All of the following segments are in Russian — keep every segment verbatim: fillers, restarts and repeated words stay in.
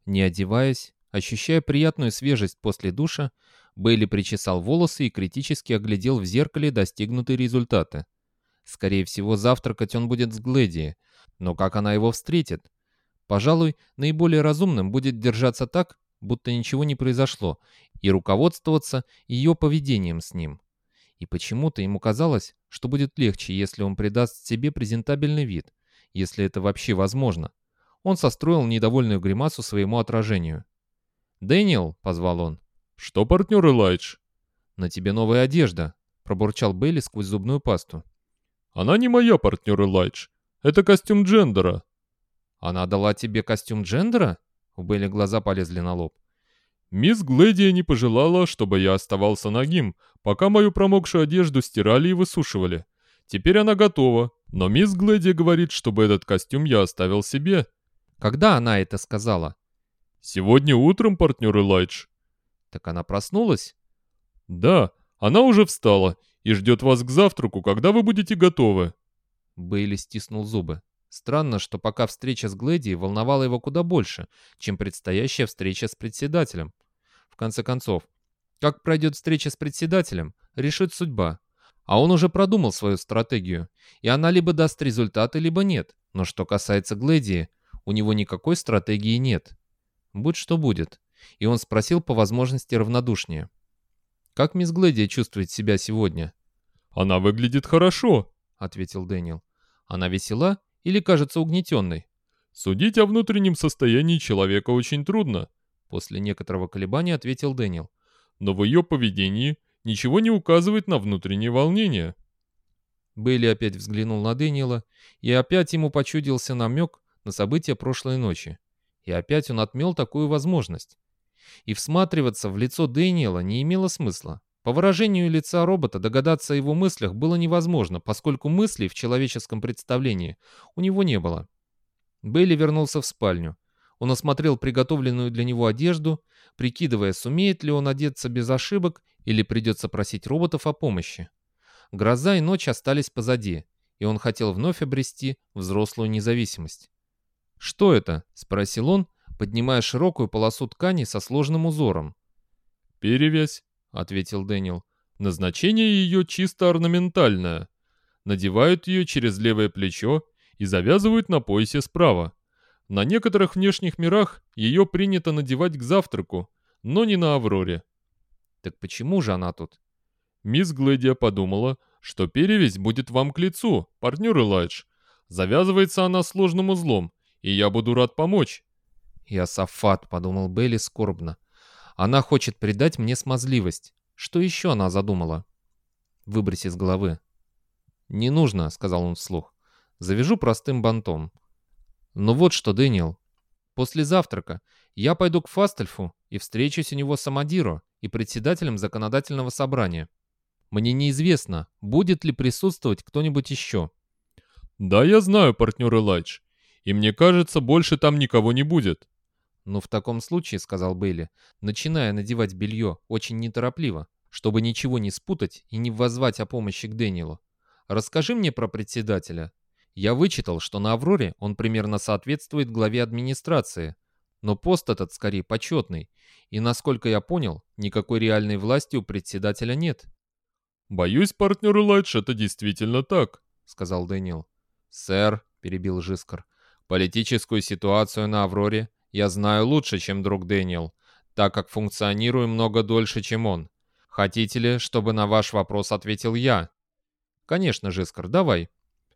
Не одеваясь, ощущая приятную свежесть после душа, Бейли причесал волосы и критически оглядел в зеркале достигнутые результаты. Скорее всего, завтракать он будет с Глэди, но как она его встретит? Пожалуй, наиболее разумным будет держаться так, будто ничего не произошло, и руководствоваться ее поведением с ним. И почему-то ему казалось, что будет легче, если он придаст себе презентабельный вид, если это вообще возможно. Он состроил недовольную гримасу своему отражению. «Дэниел», — позвал он. «Что, партнер Элайдж?» «На тебе новая одежда», — пробурчал Бейли сквозь зубную пасту. «Она не моя, партнер Элайдж. Это костюм Джендера». «Она дала тебе костюм Джендера?» У Бейли глаза полезли на лоб. «Мисс Глэдия не пожелала, чтобы я оставался нагим, пока мою промокшую одежду стирали и высушивали. Теперь она готова, но мисс Глэдия говорит, чтобы этот костюм я оставил себе». «Когда она это сказала?» «Сегодня утром, партнер Элайдж». «Так она проснулась?» «Да, она уже встала и ждет вас к завтраку, когда вы будете готовы». Бейли стиснул зубы. Странно, что пока встреча с Глэди волновала его куда больше, чем предстоящая встреча с председателем. В конце концов, как пройдет встреча с председателем, решит судьба. А он уже продумал свою стратегию, и она либо даст результаты, либо нет. Но что касается Глэди, у него никакой стратегии нет. Будь что будет. И он спросил по возможности равнодушнее. «Как мисс Глэди чувствует себя сегодня?» «Она выглядит хорошо», — ответил Дэниел. «Она весела или кажется угнетенной?» «Судить о внутреннем состоянии человека очень трудно», — после некоторого колебания ответил Дэниел. «но в ее поведении ничего не указывает на внутреннее волнение». Бейли опять взглянул на Дэниела, и опять ему почудился намек на события прошлой ночи. И опять он отмел такую возможность. И всматриваться в лицо Дэниела не имело смысла. По выражению лица робота догадаться о его мыслях было невозможно, поскольку мыслей в человеческом представлении у него не было. Бейли вернулся в спальню. Он осмотрел приготовленную для него одежду, прикидывая, сумеет ли он одеться без ошибок или придется просить роботов о помощи. Гроза и ночь остались позади, и он хотел вновь обрести взрослую независимость. «Что это?» — спросил он, поднимая широкую полосу ткани со сложным узором. «Перевязь», — ответил Дэниел. «Назначение ее чисто орнаментальное. Надевают ее через левое плечо и завязывают на поясе справа. На некоторых внешних мирах ее принято надевать к завтраку, но не на Авроре». «Так почему же она тут?» Мисс Глэдия подумала, что перевязь будет вам к лицу, партнер Элайдж. Завязывается она сложным узлом, и я буду рад помочь. «Иосафат», — подумал Бейли скорбно. «Она хочет придать мне смазливость. Что еще она задумала?» «Выбрось из головы». «Не нужно», — сказал он вслух. «Завяжу простым бантом». «Ну вот что, Дэниел. После завтрака я пойду к Фастельфу и встречусь у него с Амадиро и председателем законодательного собрания. Мне неизвестно, будет ли присутствовать кто-нибудь еще». «Да, я знаю, партнер Элайдж. И мне кажется, больше там никого не будет». «Ну, в таком случае», — сказал Бейли, начиная надевать белье очень неторопливо, чтобы ничего не спутать и не воззвать о помощи к Дэниелу, «расскажи мне про председателя. Я вычитал, что на Авроре он примерно соответствует главе администрации, но пост этот скорее почетный, и, насколько я понял, никакой реальной власти у председателя нет». «Боюсь, партнер Элайдж, это действительно так», — сказал Дэниел. «Сэр», — перебил Жискар, — «политическую ситуацию на Авроре я знаю лучше, чем друг Дэниел, так как функционирую много дольше, чем он. Хотите ли, чтобы на ваш вопрос ответил я?» «Конечно, Жискар, давай».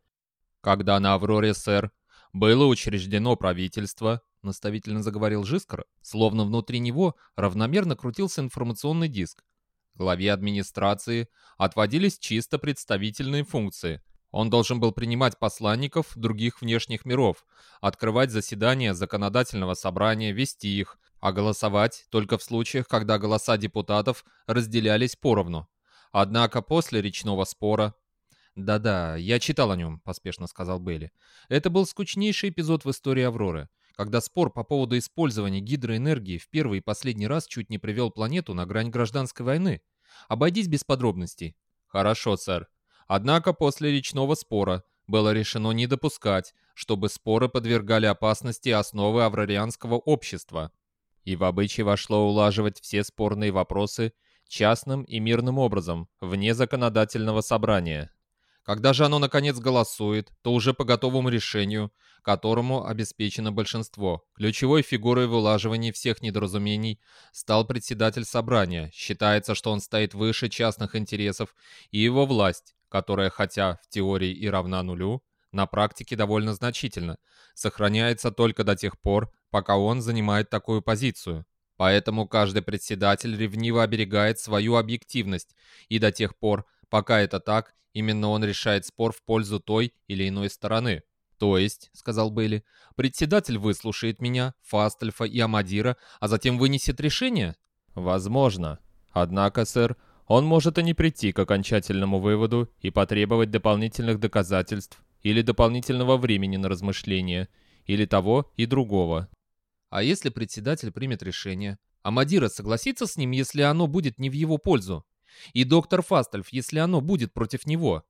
«Когда на Авроре, сэр, было учреждено правительство», — наставительно заговорил Жискар, словно внутри него равномерно крутился информационный диск. Главе администрации отводились чисто представительные функции. Он должен был принимать посланников других внешних миров, открывать заседания законодательного собрания, вести их, а голосовать только в случаях, когда голоса депутатов разделялись поровну. Однако после речного спора... «Да-да, я читал о нем», — поспешно сказал Бейли. «Это был скучнейший эпизод в истории Авроры, когда спор по поводу использования гидроэнергии в первый и последний раз чуть не привел планету на грань гражданской войны. Обойдись без подробностей». «Хорошо, сэр. Однако после речного спора было решено не допускать, чтобы споры подвергали опасности основы аврарианского общества. И в обычай вошло улаживать все спорные вопросы частным и мирным образом, вне законодательного собрания. Когда же оно наконец голосует, то уже по готовому решению, которому обеспечено большинство. Ключевой фигурой в улаживании всех недоразумений стал председатель собрания. Считается, что он стоит выше частных интересов, и его власть, которая, хотя в теории и равна нулю, на практике довольно значительно, сохраняется только до тех пор, пока он занимает такую позицию. Поэтому каждый председатель ревниво оберегает свою объективность, и до тех пор, пока это так, именно он решает спор в пользу той или иной стороны. «То есть, — сказал Бейли, — председатель выслушает меня, Фастельфа и Амадира, а затем вынесет решение?» «Возможно. Однако, сэр, он может и не прийти к окончательному выводу и потребовать дополнительных доказательств или дополнительного времени на размышление, или того и другого». «А если председатель примет решение? Амадира согласится с ним, если оно будет не в его пользу? И доктор Фастельф, если оно будет против него?»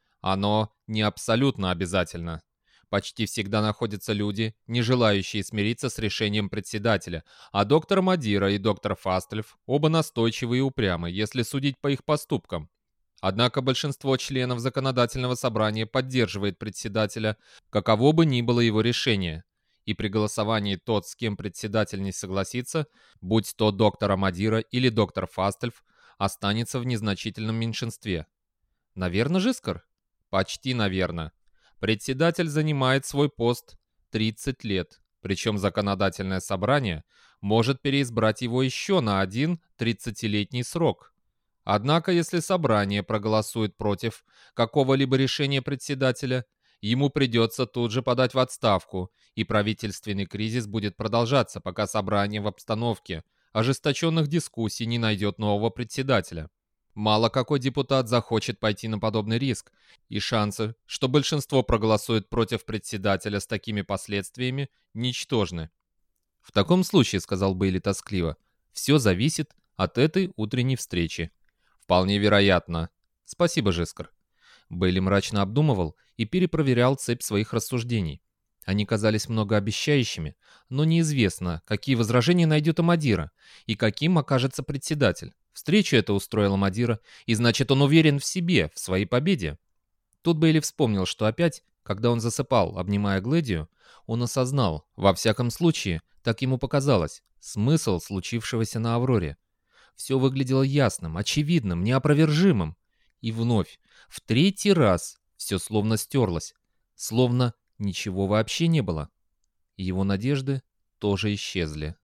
«Оно не абсолютно обязательно. Почти всегда находятся люди, не желающие смириться с решением председателя, а доктор Мадира и доктор Фастельф оба настойчивы и упрямы, если судить по их поступкам. Однако большинство членов законодательного собрания поддерживает председателя, каково бы ни было его решение. И при голосовании тот, с кем председатель не согласится, будь то доктор Мадира или доктор Фастельф, останется в незначительном меньшинстве. Наверно, Жискар? Почти наверно. Председатель занимает свой пост тридцать лет, причем законодательное собрание может переизбрать его еще на один тридцатилетний срок. Однако, если собрание проголосует против какого-либо решения председателя, ему придется тут же подать в отставку, и правительственный кризис будет продолжаться, пока собрание в обстановке ожесточенных дискуссий не найдет нового председателя. Мало какой депутат захочет пойти на подобный риск, и шансы, что большинство проголосует против председателя с такими последствиями, ничтожны. «В таком случае, — сказал Бейли тоскливо, — все зависит от этой утренней встречи». «Вполне вероятно. Спасибо, Жискар». Бейли мрачно обдумывал и перепроверял цепь своих рассуждений. Они казались многообещающими, но неизвестно, какие возражения найдет Амадира и каким окажется председатель. Встречу это устроила Мадира, и значит, он уверен в себе, в своей победе. Тут Бейли вспомнил, что опять, когда он засыпал, обнимая Гледию, он осознал, во всяком случае, так ему показалось, смысл случившегося на Авроре. Все выглядело ясным, очевидным, неопровержимым. И вновь, в третий раз, все словно стерлось, словно ничего вообще не было. Его надежды тоже исчезли.